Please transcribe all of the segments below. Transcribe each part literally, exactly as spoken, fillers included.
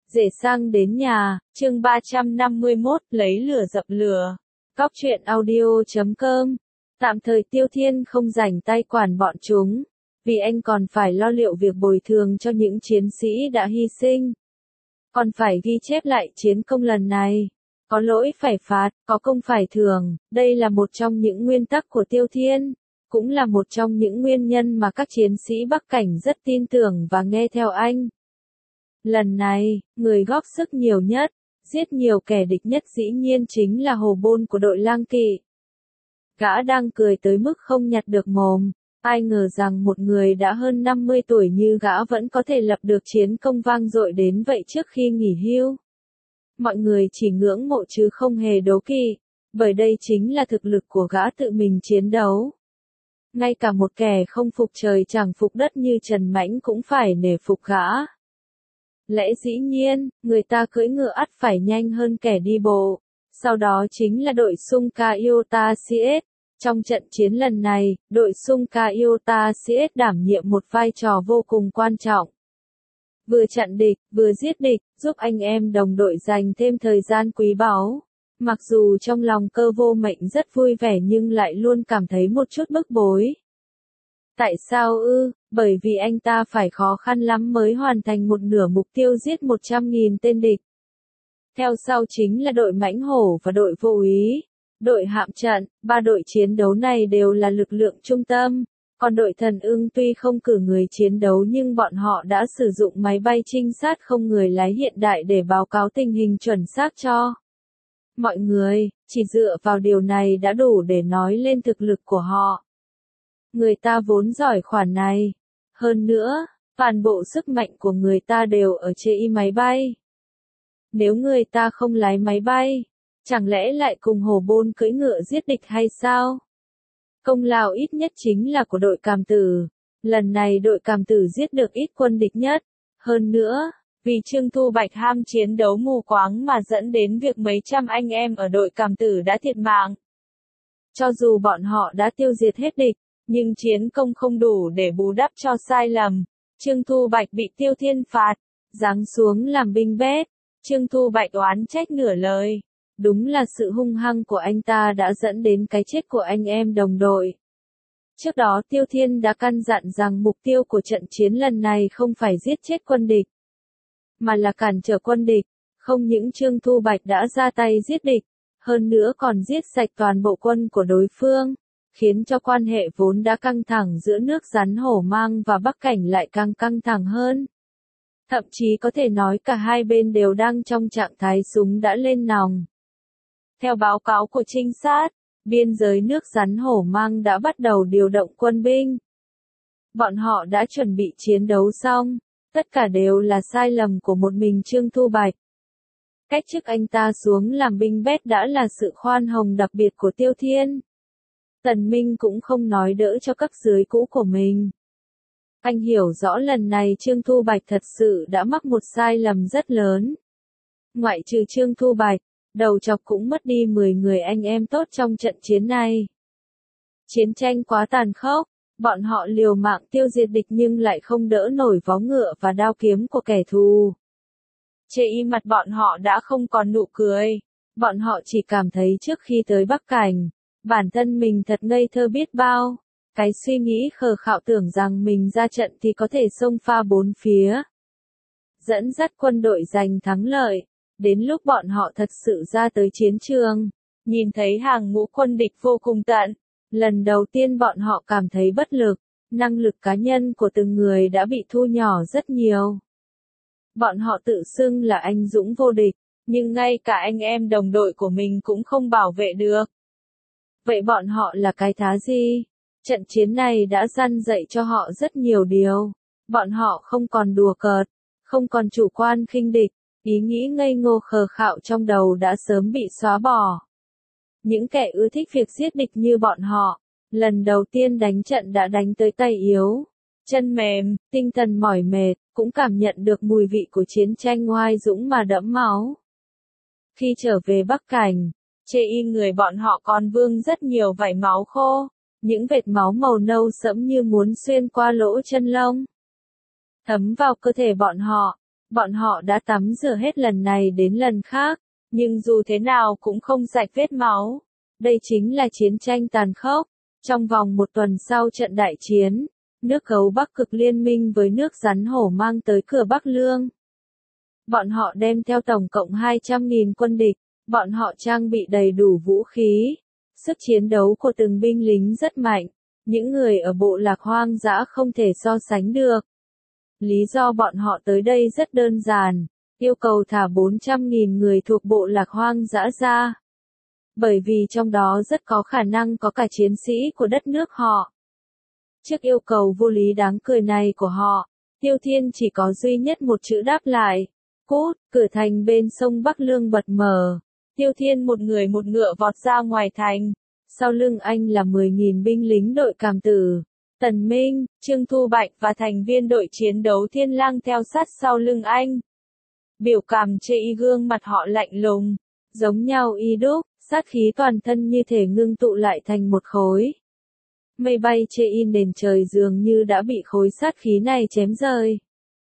Rể sang đến nhà, chương ba trăm năm mươi mốt, lấy lửa dập lửa. Cóc truyện audio chấm com. Tạm thời Tiêu Thiên không rảnh tay quản bọn chúng, vì anh còn phải lo liệu việc bồi thường cho những chiến sĩ đã hy sinh. Còn phải ghi chép lại chiến công lần này. Có lỗi phải phạt, có công phải thưởng, đây là một trong những nguyên tắc của Tiêu Thiên, cũng là một trong những nguyên nhân mà các chiến sĩ Bắc Cảnh rất tin tưởng và nghe theo anh. Lần này, người góp sức nhiều nhất, giết nhiều kẻ địch nhất dĩ nhiên chính là Hồ Bôn của đội Lang Kỵ. Gã đang cười tới mức không nhặt được mồm, ai ngờ rằng một người đã hơn năm mươi tuổi như gã vẫn có thể lập được chiến công vang dội đến vậy trước khi nghỉ hưu. Mọi người chỉ ngưỡng mộ chứ không hề đố kỵ, bởi đây chính là thực lực của gã tự mình chiến đấu. Ngay cả một kẻ không phục trời chẳng phục đất như Trần Mãnh cũng phải nể phục gã. Lẽ dĩ nhiên, người ta cưỡi ngựa ắt phải nhanh hơn kẻ đi bộ. Sau đó chính là đội Sungka Iota xê ét. Trong trận chiến lần này, đội Sungka Iota xê ét đảm nhiệm một vai trò vô cùng quan trọng. Vừa chặn địch, vừa giết địch, giúp anh em đồng đội dành thêm thời gian quý báu. Mặc dù trong lòng Cơ Vô Mệnh rất vui vẻ nhưng lại luôn cảm thấy một chút bức bối. Tại sao ư? Bởi vì anh ta phải khó khăn lắm mới hoàn thành một nửa mục tiêu giết một trăm nghìn tên địch. Theo sau chính là đội Mãnh Hổ và đội Vô Úy, đội Hạm Trận, ba đội chiến đấu này đều là lực lượng trung tâm. Còn đội Thần Ưng tuy không cử người chiến đấu nhưng bọn họ đã sử dụng máy bay trinh sát không người lái hiện đại để báo cáo tình hình chuẩn xác cho mọi người, chỉ dựa vào điều này đã đủ để nói lên thực lực của họ. Người ta vốn giỏi khoản này. Hơn nữa, toàn bộ sức mạnh của người ta đều ở trên máy bay. Nếu người ta không lái máy bay, chẳng lẽ lại cùng Hồ Bôn cưỡi ngựa giết địch hay sao? Công lao ít nhất chính là của đội Càm Tử. Lần này đội Càm Tử giết được ít quân địch nhất. Hơn nữa, vì Trương Thu Bạch ham chiến đấu mù quáng mà dẫn đến việc mấy trăm anh em ở đội Càm Tử đã thiệt mạng. Cho dù bọn họ đã tiêu diệt hết địch, nhưng chiến công không đủ để bù đắp cho sai lầm. Trương Thu Bạch bị Tiêu Thiên phạt, giáng xuống làm binh bét. Trương Thu Bạch oán trách nửa lời. Đúng là sự hung hăng của anh ta đã dẫn đến cái chết của anh em đồng đội. Trước đó Tiêu Thiên đã căn dặn rằng mục tiêu của trận chiến lần này không phải giết chết quân địch, mà là cản trở quân địch. Không những Trương Thu Bạch đã ra tay giết địch, hơn nữa còn giết sạch toàn bộ quân của đối phương, khiến cho quan hệ vốn đã căng thẳng giữa nước Rắn Hổ Mang và Bắc Cảnh lại càng căng thẳng hơn. Thậm chí có thể nói cả hai bên đều đang trong trạng thái súng đã lên nòng. Theo báo cáo của trinh sát, biên giới nước Rắn Hổ Mang đã bắt đầu điều động quân binh. Bọn họ đã chuẩn bị chiến đấu xong, tất cả đều là sai lầm của một mình Trương Thu Bạch. Cách chức anh ta xuống làm binh bét đã là sự khoan hồng đặc biệt của Tiêu Thiên. Tần Minh cũng không nói đỡ cho các dưới cũ của mình. Anh hiểu rõ lần này Trương Thu Bạch thật sự đã mắc một sai lầm rất lớn. Ngoại trừ Trương Thu Bạch, đầu chọc cũng mất đi mười người anh em tốt trong trận chiến này. Chiến tranh quá tàn khốc, bọn họ liều mạng tiêu diệt địch nhưng lại không đỡ nổi vó ngựa và đao kiếm của kẻ thù. Trên mặt bọn họ đã không còn nụ cười, bọn họ chỉ cảm thấy trước khi tới Bắc Cảnh, bản thân mình thật ngây thơ biết bao. Cái suy nghĩ khờ khạo tưởng rằng mình ra trận thì có thể xông pha bốn phía, dẫn dắt quân đội giành thắng lợi. Đến lúc bọn họ thật sự ra tới chiến trường, nhìn thấy hàng ngũ quân địch vô cùng tận, lần đầu tiên bọn họ cảm thấy bất lực, năng lực cá nhân của từng người đã bị thu nhỏ rất nhiều. Bọn họ tự xưng là anh dũng vô địch, nhưng ngay cả anh em đồng đội của mình cũng không bảo vệ được. Vậy bọn họ là cái thá gì? Trận chiến này đã răn dạy cho họ rất nhiều điều. Bọn họ không còn đùa cợt, không còn chủ quan khinh địch, ý nghĩ ngây ngô khờ khạo trong đầu đã sớm bị xóa bỏ. Những kẻ ưa thích việc giết địch như bọn họ, lần đầu tiên đánh trận đã đánh tới tay yếu, chân mềm, tinh thần mỏi mệt, cũng cảm nhận được mùi vị của chiến tranh oai dũng mà đẫm máu. Khi trở về Bắc Cảnh, trên người bọn họ còn vương rất nhiều vảy máu khô. Những vệt máu màu nâu sẫm như muốn xuyên qua lỗ chân lông, thấm vào cơ thể bọn họ. Bọn họ đã tắm rửa hết lần này đến lần khác, nhưng dù thế nào cũng không sạch vết máu. Đây chính là chiến tranh tàn khốc. Trong vòng một tuần sau trận đại chiến, nước gấu Bắc Cực liên minh với nước rắn hổ mang tới cửa Bắc Lương. Bọn họ đem theo tổng cộng hai trăm nghìn quân địch, bọn họ trang bị đầy đủ vũ khí. Sức chiến đấu của từng binh lính rất mạnh, những người ở bộ lạc hoang dã không thể so sánh được. Lý do bọn họ tới đây rất đơn giản, yêu cầu thả bốn trăm nghìn người thuộc bộ lạc hoang dã ra. Bởi vì trong đó rất có khả năng có cả chiến sĩ của đất nước họ. Trước yêu cầu vô lý đáng cười này của họ, Tiêu Thiên chỉ có duy nhất một chữ đáp lại. Cút, cửa thành bên sông Bắc Lương bật mở. Tiêu Thiên một người một ngựa vọt ra ngoài thành. Sau lưng anh là mười nghìn binh lính đội Cảm Tử. Tần Minh, Trương Thu Bạch và thành viên đội chiến đấu Thiên Lang theo sát sau lưng anh. Biểu cảm chê y gương mặt họ lạnh lùng, giống nhau y đúc, sát khí toàn thân như thể ngưng tụ lại thành một khối. Mây bay chê in nền trời dường như đã bị khối sát khí này chém rơi.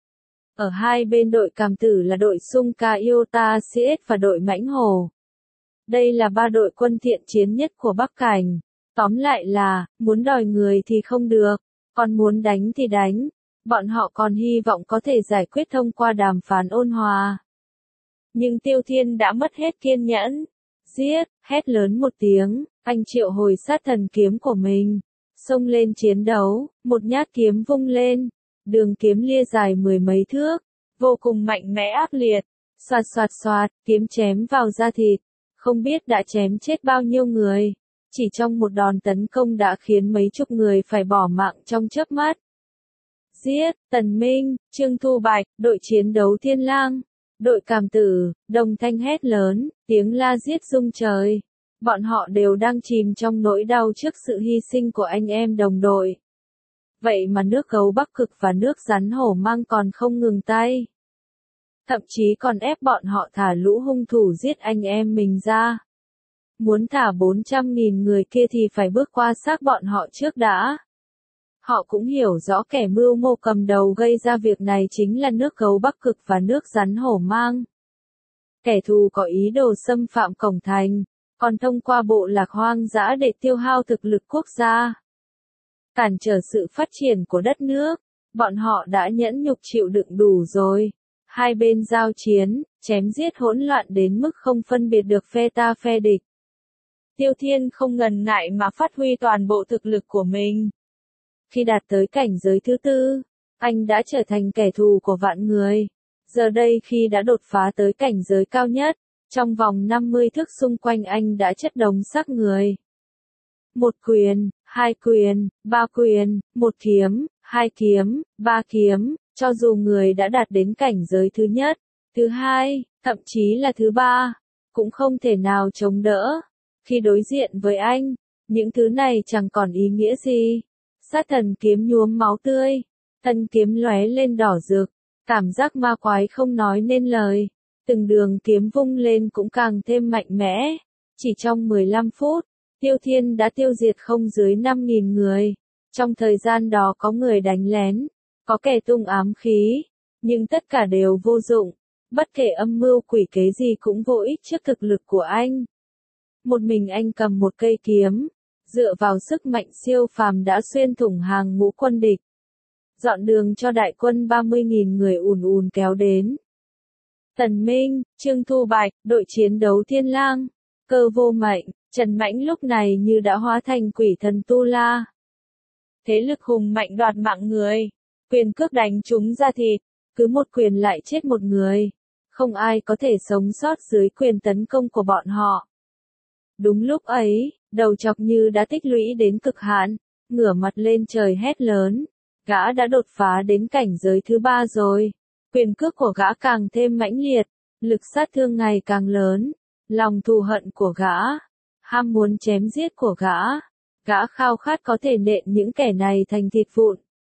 Ở hai bên đội Cảm Tử là đội Sungka Iota Siết và đội Mãnh Hổ. Đây là ba đội quân thiện chiến nhất của Bắc Cảnh. Tóm lại là, muốn đòi người thì không được, còn muốn đánh thì đánh. Bọn họ còn hy vọng có thể giải quyết thông qua đàm phán ôn hòa. Nhưng Tiêu Thiên đã mất hết kiên nhẫn. Giết, hét lớn một tiếng, anh triệu hồi sát thần kiếm của mình. Xông lên chiến đấu, một nhát kiếm vung lên. Đường kiếm lia dài mười mấy thước, vô cùng mạnh mẽ ác liệt. Xoạt xoạt xoạt, kiếm chém vào da thịt. Không biết đã chém chết bao nhiêu người. Chỉ trong một đòn tấn công đã khiến mấy chục người phải bỏ mạng trong chớp mắt. Giết, Tần Minh, Trương Thu Bạch, đội chiến đấu Thiên Lang, đội Cảm Tử, đồng thanh hét lớn, tiếng la giết rung trời. Bọn họ đều đang chìm trong nỗi đau trước sự hy sinh của anh em đồng đội. Vậy mà nước gấu Bắc Cực và nước rắn hổ mang còn không ngừng tay. Thậm chí còn ép bọn họ thả lũ hung thủ giết anh em mình ra. Muốn thả bốn trăm nghìn người kia thì phải bước qua xác bọn họ trước đã. Họ cũng hiểu rõ kẻ mưu mô cầm đầu gây ra việc này chính là nước gấu Bắc Cực và nước rắn hổ mang. Kẻ thù có ý đồ xâm phạm cổng thành, còn thông qua bộ lạc hoang dã để tiêu hao thực lực quốc gia. Cản trở sự phát triển của đất nước, bọn họ đã nhẫn nhục chịu đựng đủ rồi. Hai bên giao chiến, chém giết hỗn loạn đến mức không phân biệt được phe ta phe địch. Tiêu Thiên không ngần ngại mà phát huy toàn bộ thực lực của mình. Khi đạt tới cảnh giới thứ tư, anh đã trở thành kẻ thù của vạn người. Giờ đây khi đã đột phá tới cảnh giới cao nhất, trong vòng năm mươi thước xung quanh anh đã chất đống xác người. Một quyền, hai quyền, ba quyền, một kiếm, hai kiếm, ba kiếm, cho dù người đã đạt đến cảnh giới thứ nhất, thứ hai, thậm chí là thứ ba, cũng không thể nào chống đỡ. Khi đối diện với anh, những thứ này chẳng còn ý nghĩa gì. Sát thần kiếm nhuốm máu tươi, thân kiếm lóe lên đỏ rực, cảm giác ma quái không nói nên lời. Từng đường kiếm vung lên cũng càng thêm mạnh mẽ. Chỉ trong mười lăm phút, Tiêu Thiên đã tiêu diệt không dưới năm nghìn người. Trong thời gian đó có người đánh lén, có kẻ tung ám khí, nhưng tất cả đều vô dụng. Bất kể âm mưu quỷ kế gì cũng vô ích trước thực lực của anh. Một mình anh cầm một cây kiếm, dựa vào sức mạnh siêu phàm đã xuyên thủng hàng ngũ quân địch. Dọn đường cho đại quân ba mươi nghìn người ùn ùn kéo đến. Tần Minh, Trương Thu Bạch, đội chiến đấu Thiên Lang, Cơ Vô Mệnh, Trần Mãnh lúc này như đã hóa thành quỷ thần Tu La. Thế lực hùng mạnh đoạt mạng người, quyền cước đánh chúng ra thịt, cứ một quyền lại chết một người. Không ai có thể sống sót dưới quyền tấn công của bọn họ. Đúng lúc ấy, đầu chọc như đã tích lũy đến cực hạn, ngửa mặt lên trời hét lớn. Gã đã đột phá đến cảnh giới thứ ba rồi. Quyền cước của gã càng thêm mãnh liệt, lực sát thương ngày càng lớn. Lòng thù hận của gã, ham muốn chém giết của gã, gã khao khát có thể nện những kẻ này thành thịt vụn.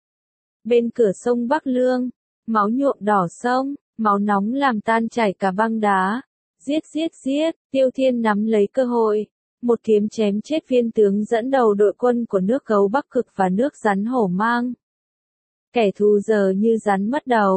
Bên cửa sông Bắc Lương, máu nhuộm đỏ sông, máu nóng làm tan chảy cả băng đá. Giết giết giết, Tiêu Thiên nắm lấy cơ hội, một kiếm chém chết viên tướng dẫn đầu đội quân của nước gấu Bắc Cực và nước rắn hổ mang. Kẻ thù giờ như rắn mất đầu,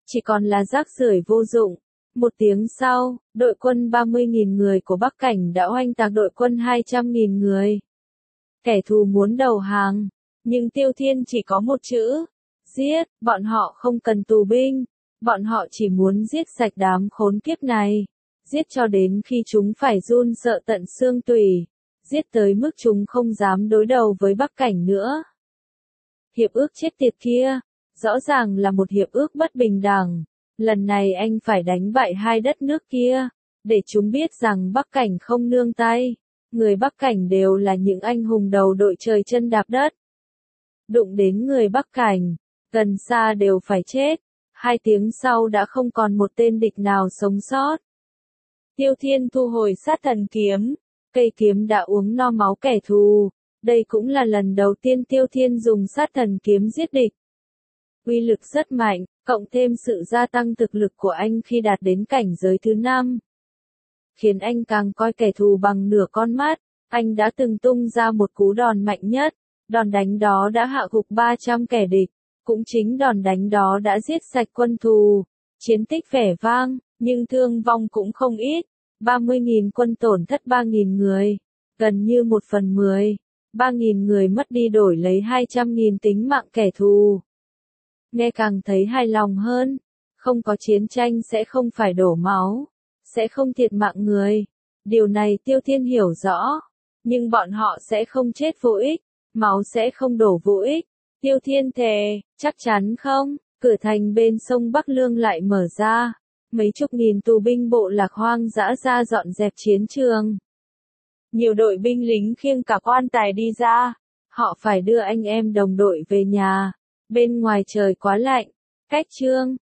chỉ còn là rác rưởi vô dụng. Một tiếng sau, đội quân ba mươi nghìn người của Bắc Cảnh đã oanh tạc đội quân hai trăm nghìn người. Kẻ thù muốn đầu hàng, nhưng Tiêu Thiên chỉ có một chữ, giết, bọn họ không cần tù binh, bọn họ chỉ muốn giết sạch đám khốn kiếp này, giết cho đến khi chúng phải run sợ tận xương tủy, giết tới mức chúng không dám đối đầu với Bắc Cảnh nữa. Hiệp ước chết tiệt kia, rõ ràng là một hiệp ước bất bình đẳng, lần này anh phải đánh bại hai đất nước kia, để chúng biết rằng Bắc Cảnh không nương tay, người Bắc Cảnh đều là những anh hùng đầu đội trời chân đạp đất. Đụng đến người Bắc Cảnh, gần xa đều phải chết, hai tiếng sau đã không còn một tên địch nào sống sót. Tiêu Thiên thu hồi sát thần kiếm, cây kiếm đã uống no máu kẻ thù, đây cũng là lần đầu tiên Tiêu Thiên dùng sát thần kiếm giết địch. Uy lực rất mạnh, cộng thêm sự gia tăng thực lực của anh khi đạt đến cảnh giới thứ năm, khiến anh càng coi kẻ thù bằng nửa con mắt. Anh đã từng tung ra một cú đòn mạnh nhất, đòn đánh đó đã hạ gục ba trăm kẻ địch, cũng chính đòn đánh đó đã giết sạch quân thù, chiến tích vẻ vang, nhưng thương vong cũng không ít, ba mươi nghìn quân tổn thất ba nghìn người, gần như một phần mười, ba nghìn người mất đi đổi lấy hai trăm nghìn tính mạng kẻ thù. Nghe càng thấy hài lòng hơn, không có chiến tranh sẽ không phải đổ máu, sẽ không thiệt mạng người, điều này Tiêu Thiên hiểu rõ, nhưng bọn họ sẽ không chết vô ích, máu sẽ không đổ vô ích. Tiêu Thiên thề, chắc chắn không? Cửa thành bên sông Bắc Lương lại mở ra, mấy chục nghìn tù binh bộ lạc hoang dã ra dọn dẹp chiến trường. Nhiều đội binh lính khiêng cả quan tài đi ra, họ phải đưa anh em đồng đội về nhà, bên ngoài trời quá lạnh. Cách chương